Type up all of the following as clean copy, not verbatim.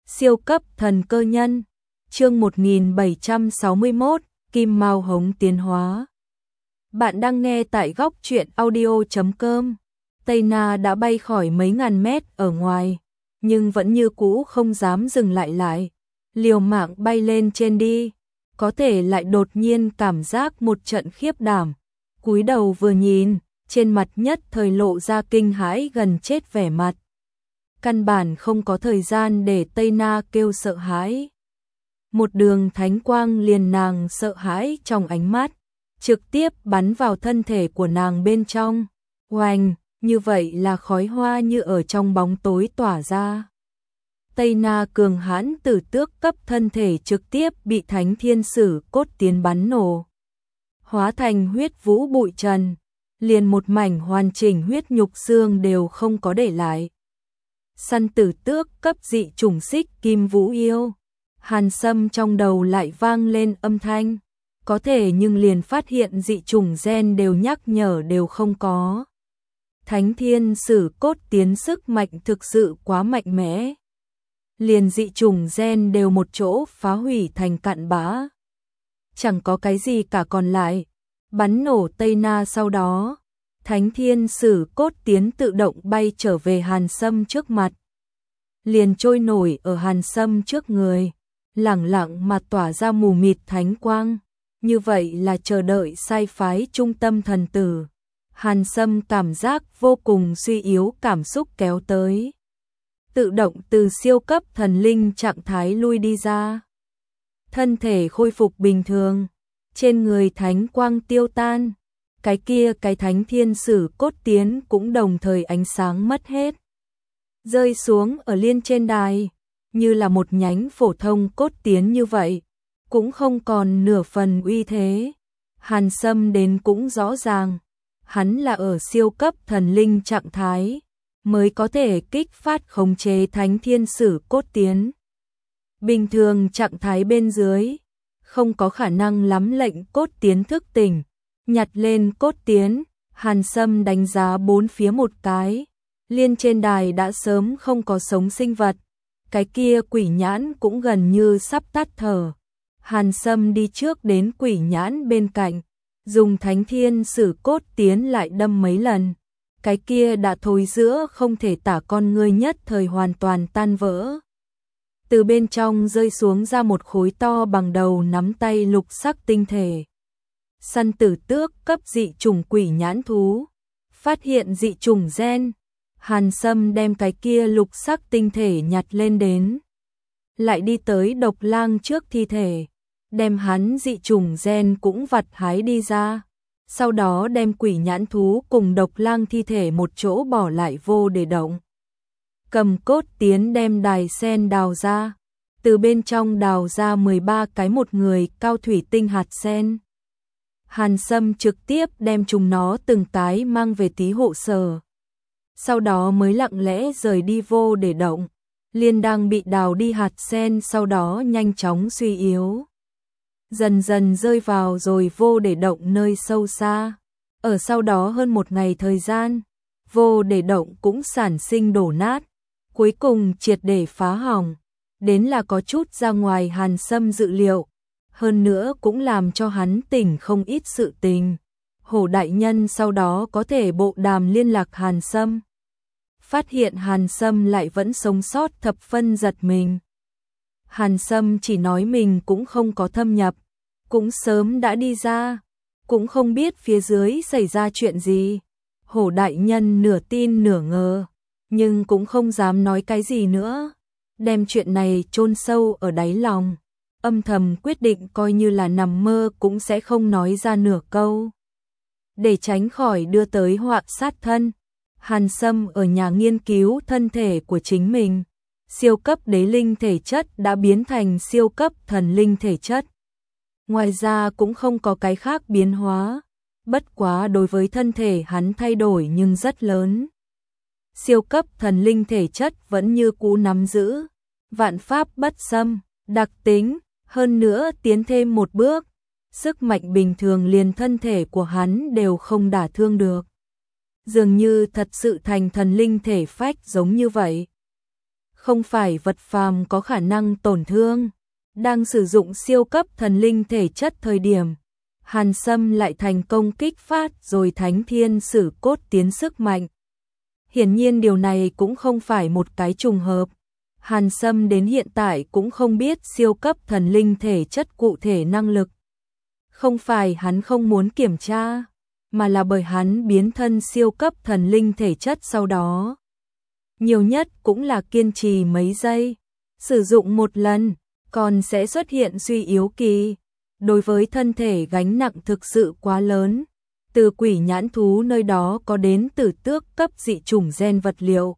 Siêu cấp thần cơ nhân, chương 1761, Kim Mao Hống tiến hóa. Bạn đang nghe tại góc truyện audio.com. Tây Na đã bay khỏi mấy ngàn mét ở ngoài, nhưng vẫn như cũ không dám dừng lại, liều mạng bay lên trên đi, có thể lại đột nhiên cảm giác một trận khiếp đảm. Cúi đầu vừa nhìn, trên mặt nhất thời lộ ra kinh hãi gần chết vẻ mặt. Căn bản không có thời gian để Tây Na kêu sợ hãi. Một đường thánh quang liền nàng sợ hãi trong ánh mắt, trực tiếp bắn vào thân thể của nàng bên trong. Oanh, như vậy là khói hoa như ở trong bóng tối tỏa ra. Tây Na cường hãn tử tước cấp thân thể trực tiếp bị thánh thiên sử cốt tiến bắn nổ. Hóa thành huyết vũ bụi trần, liền một mảnh hoàn chỉnh huyết nhục xương đều không có để lại. Săn tử tước cấp dị chủng xích kim vũ yêu. Hàn Sâm trong đầu lại vang lên âm thanh, có thể nhưng liền phát hiện dị chủng gen đều nhắc nhở đều không có. Thánh thiên sử cốt tiến sức mạnh thực sự quá mạnh mẽ. Liền dị chủng gen đều một chỗ phá hủy thành cặn bã. Chẳng có cái gì cả còn lại, bắn nổ Tây Na sau đó. Thánh thiên sử cốt tiến tự động bay trở về Hàn Sâm trước mặt. Liền trôi nổi ở Hàn Sâm trước người, lẳng lặng mà tỏa ra mù mịt thánh quang. Như vậy là chờ đợi sai phái trung tâm thần tử. Hàn Sâm cảm giác vô cùng suy yếu, cảm xúc kéo tới. Tự động từ siêu cấp thần linh trạng thái lui đi ra. Thân thể khôi phục bình thường, trên người thánh quang tiêu tan. Cái thánh thiên sử cốt tiến cũng đồng thời ánh sáng mất hết. Rơi xuống ở liên trên đài, như là một nhánh phổ thông cốt tiến như vậy, cũng không còn nửa phần uy thế. Hàn Sâm đến cũng rõ ràng, hắn là ở siêu cấp thần linh trạng thái, mới có thể kích phát khống chế thánh thiên sử cốt tiến. Bình thường trạng thái bên dưới, không có khả năng lắm lệnh cốt tiến thức tỉnh. Nhặt lên cốt tiến, Hàn Sâm đánh giá bốn phía một cái, liên trên đài đã sớm không có sống sinh vật, cái kia quỷ nhãn cũng gần như sắp tắt thở. Hàn Sâm đi trước đến quỷ nhãn bên cạnh, dùng thánh thiên sử cốt tiến lại đâm mấy lần, cái kia đã thối giữa không thể tả con ngươi nhất thời hoàn toàn tan vỡ. Từ bên trong rơi xuống ra một khối to bằng đầu nắm tay lục sắc tinh thể. Săn tử tước cấp dị chủng quỷ nhãn thú, phát hiện dị chủng gen. Hàn Sâm đem cái kia lục sắc tinh thể nhặt lên đến, lại đi tới độc lang trước thi thể, đem hắn dị chủng gen cũng vặt hái đi ra, sau đó đem quỷ nhãn thú cùng độc lang thi thể một chỗ bỏ lại vô để động. Cầm cốt tiến đem đài sen đào ra, từ bên trong đào ra 13 cái một người cao thủy tinh hạt sen. Hàn Sâm trực tiếp đem chúng nó từng cái mang về tí hộ sở. Sau đó mới lặng lẽ rời đi vô để động. Liên đang bị đào đi hạt sen sau đó nhanh chóng suy yếu. Dần dần rơi vào rồi vô để động nơi sâu xa. Ở sau đó hơn một ngày thời gian, vô để động cũng sản sinh đổ nát. Cuối cùng triệt để phá hỏng. Đến là có chút ra ngoài Hàn Sâm dự liệu. Hơn nữa cũng làm cho hắn tỉnh không ít sự tình. Hổ đại nhân sau đó có thể bộ đàm liên lạc Hàn Sâm. Phát hiện Hàn Sâm lại vẫn sống sót thập phân giật mình. Hàn Sâm chỉ nói mình cũng không có thâm nhập, cũng sớm đã đi ra, cũng không biết phía dưới xảy ra chuyện gì. Hổ đại nhân nửa tin nửa ngờ, nhưng cũng không dám nói cái gì nữa. Đem chuyện này chôn sâu ở đáy lòng. Âm thầm quyết định coi như là nằm mơ cũng sẽ không nói ra nửa câu. Để tránh khỏi đưa tới họa sát thân, Hàn Sâm ở nhà nghiên cứu thân thể của chính mình. Siêu cấp đế linh thể chất đã biến thành siêu cấp thần linh thể chất. Ngoài ra cũng không có cái khác biến hóa, bất quá đối với thân thể hắn thay đổi nhưng rất lớn. Siêu cấp thần linh thể chất vẫn như cũ nắm giữ vạn pháp bất xâm, đặc tính. Hơn nữa tiến thêm một bước, sức mạnh bình thường liền thân thể của hắn đều không đả thương được. Dường như thật sự thành thần linh thể phách giống như vậy. không phải vật phàm có khả năng tổn thương. Đang sử dụng siêu cấp thần linh thể chất thời điểm, Hàn Sâm lại thành công kích phát rồi Thánh Thiên Sử Cốt tiến sức mạnh. Hiển nhiên điều này cũng không phải một cái trùng hợp. Hàn Sâm đến hiện tại cũng không biết siêu cấp thần linh thể chất cụ thể năng lực. Không phải hắn không muốn kiểm tra, mà là bởi hắn biến thân siêu cấp thần linh thể chất sau đó. Nhiều nhất cũng là kiên trì mấy giây, sử dụng một lần, còn sẽ xuất hiện suy yếu kỳ. Đối với thân thể gánh nặng thực sự quá lớn, từ quỷ nhãn thú nơi đó có đến tử tước cấp dị chủng gen vật liệu.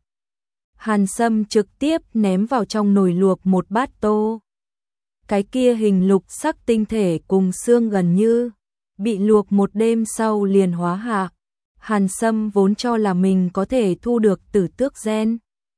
Hàn Sâm trực tiếp ném vào trong nồi luộc một bát tô. Cái kia hình lục sắc tinh thể cùng xương gần như bị luộc một đêm sau liền hóa hạ. Hàn Sâm vốn cho là mình có thể thu được tử tước gen.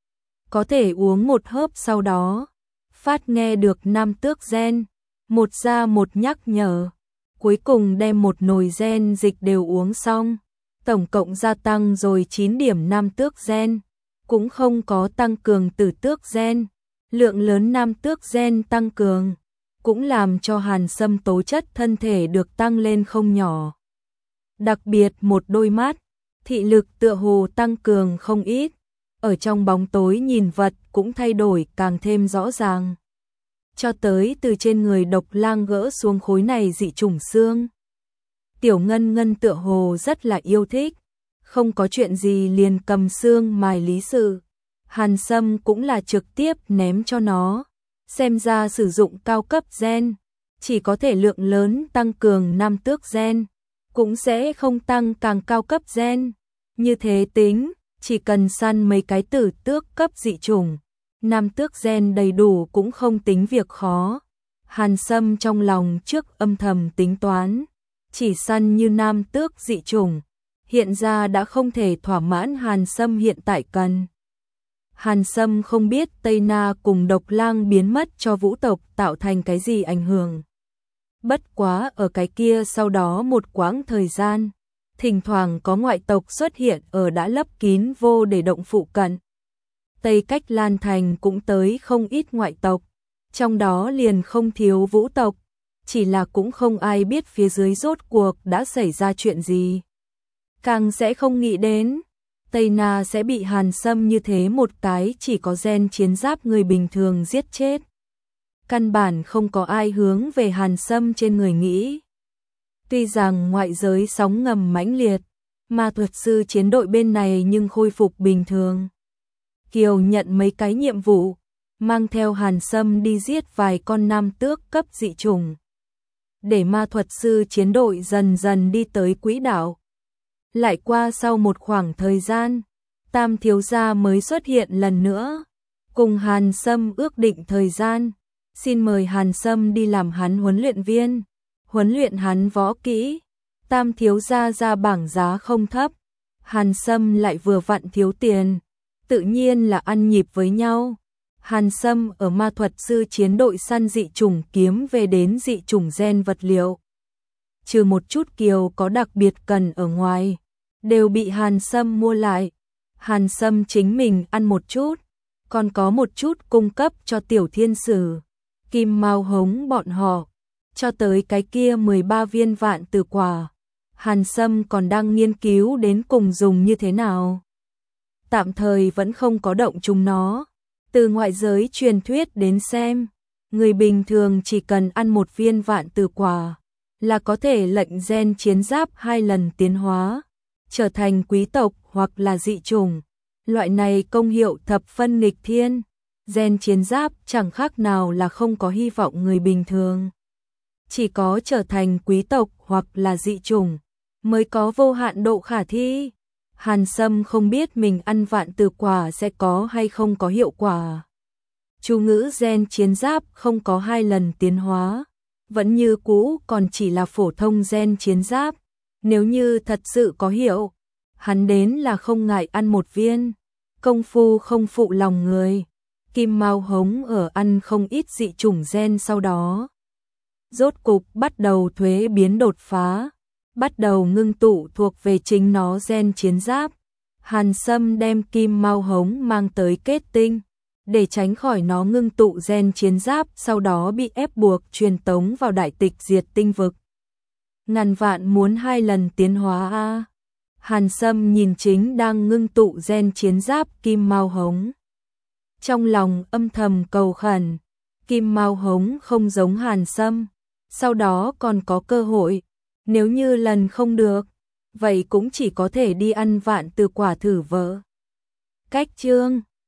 Có thể uống một hớp sau đó, phát nghe được nam tước gen, một ra một nhắc nhở. Cuối cùng đem một nồi gen dịch đều uống xong, tổng cộng gia tăng rồi 9 điểm nam tước gen, cũng không có tăng cường tử tước gen. Lượng lớn nam tước gen tăng cường, cũng làm cho Hàn Sâm tố chất thân thể được tăng lên không nhỏ. Đặc biệt một đôi mắt, thị lực tựa hồ tăng cường không ít, ở trong bóng tối nhìn vật cũng thay đổi càng thêm rõ ràng. Cho tới từ trên người Độc Lang gỡ xuống khối này dị chủng xương. Tiểu Ngân Ngân tựa hồ rất là yêu thích, không có chuyện gì liền cầm xương mài lý sự. Hàn Sâm cũng là trực tiếp ném cho nó. Xem ra sử dụng cao cấp gen, chỉ có thể lượng lớn tăng cường nam tước gen, cũng sẽ không tăng càng cao cấp gen. Như thế tính, chỉ cần săn mấy cái tử tước cấp dị chủng, nam tước gen đầy đủ cũng không tính việc khó. Hàn Sâm trong lòng trước âm thầm tính toán, chỉ săn như nam tước dị chủng, hiện ra đã không thể thỏa mãn Hàn Sâm hiện tại cần. Hàn Sâm không biết Tây Na cùng Độc Lang biến mất cho vũ tộc tạo thành cái gì ảnh hưởng. Bất quá ở cái kia sau đó một quãng thời gian, thỉnh thoảng có ngoại tộc xuất hiện ở đã lấp kín vô để động phụ cận. Tây Cách Lan Thành cũng tới không ít ngoại tộc, trong đó liền không thiếu vũ tộc, chỉ là cũng không ai biết phía dưới rốt cuộc đã xảy ra chuyện gì. Càng sẽ không nghĩ đến Tây Na sẽ bị Hàn Sâm như thế một cái chỉ có gen chiến giáp người bình thường giết chết. Căn bản không có ai hướng về Hàn Sâm trên người nghĩ. Tuy rằng ngoại giới sóng ngầm mãnh liệt, ma thuật sư chiến đội bên này nhưng khôi phục bình thường. Kiều nhận mấy cái nhiệm vụ, mang theo Hàn Sâm đi giết vài con nam tước cấp dị chủng, để ma thuật sư chiến đội dần dần đi tới quỹ đạo. Lại qua sau một khoảng thời gian, Tam thiếu gia mới xuất hiện lần nữa, cùng Hàn Sâm ước định thời gian, xin mời Hàn Sâm đi làm hắn huấn luyện viên, huấn luyện hắn võ kỹ. Tam thiếu gia ra bảng giá không thấp, Hàn Sâm lại vừa vặn thiếu tiền, tự nhiên là ăn nhịp với nhau. Hàn Sâm ở ma thuật sư chiến đội săn dị chủng kiếm về đến dị chủng gen vật liệu. Trừ một chút Kiều có đặc biệt cần ở ngoài, đều bị Hàn Sâm mua lại. Hàn Sâm chính mình ăn một chút, còn có một chút cung cấp cho Tiểu Thiên Sử, Kim Mao Hống bọn họ. Cho tới cái kia 13 viên vạn tử quả, Hàn Sâm còn đang nghiên cứu đến cùng dùng như thế nào. Tạm thời vẫn không có động chúng nó. Từ ngoại giới truyền thuyết đến xem, người bình thường chỉ cần ăn một viên vạn tử quả là có thể lệnh gen chiến giáp 2 lần tiến hóa, trở thành quý tộc hoặc là dị chủng. Loại này công hiệu thập phân nghịch thiên, gen chiến giáp chẳng khác nào là không có hy vọng người bình thường. Chỉ có trở thành quý tộc hoặc là dị chủng mới có vô hạn độ khả thi. Hàn Sâm không biết mình ăn vạn tử quả sẽ có hay không có hiệu quả. Chú ngữ gen chiến giáp không có 2 lần tiến hóa, vẫn như cũ còn chỉ là phổ thông gen chiến giáp. Nếu như thật sự có hiệu, hắn đến là không ngại ăn một viên. Công phu không phụ lòng người. Kim Mao Hống ở ăn không ít dị chủng gen sau đó, rốt cục bắt đầu thuế biến đột phá, bắt đầu ngưng tụ thuộc về chính nó gen chiến giáp. Hàn Sâm đem Kim Mao Hống mang tới kết tinh, để tránh khỏi nó ngưng tụ gen chiến giáp, sau đó bị ép buộc truyền tống vào đại tịch diệt tinh vực. Ngàn vạn muốn 2 lần tiến hóa a. Hàn Sâm nhìn chính đang ngưng tụ gen chiến giáp Kim Mao Hống. Trong lòng âm thầm cầu khẩn, Kim Mao Hống không giống Hàn Sâm, sau đó còn có cơ hội, nếu như lần không được, vậy cũng chỉ có thể đi ăn vạn từ quả thử vỡ. Cách chương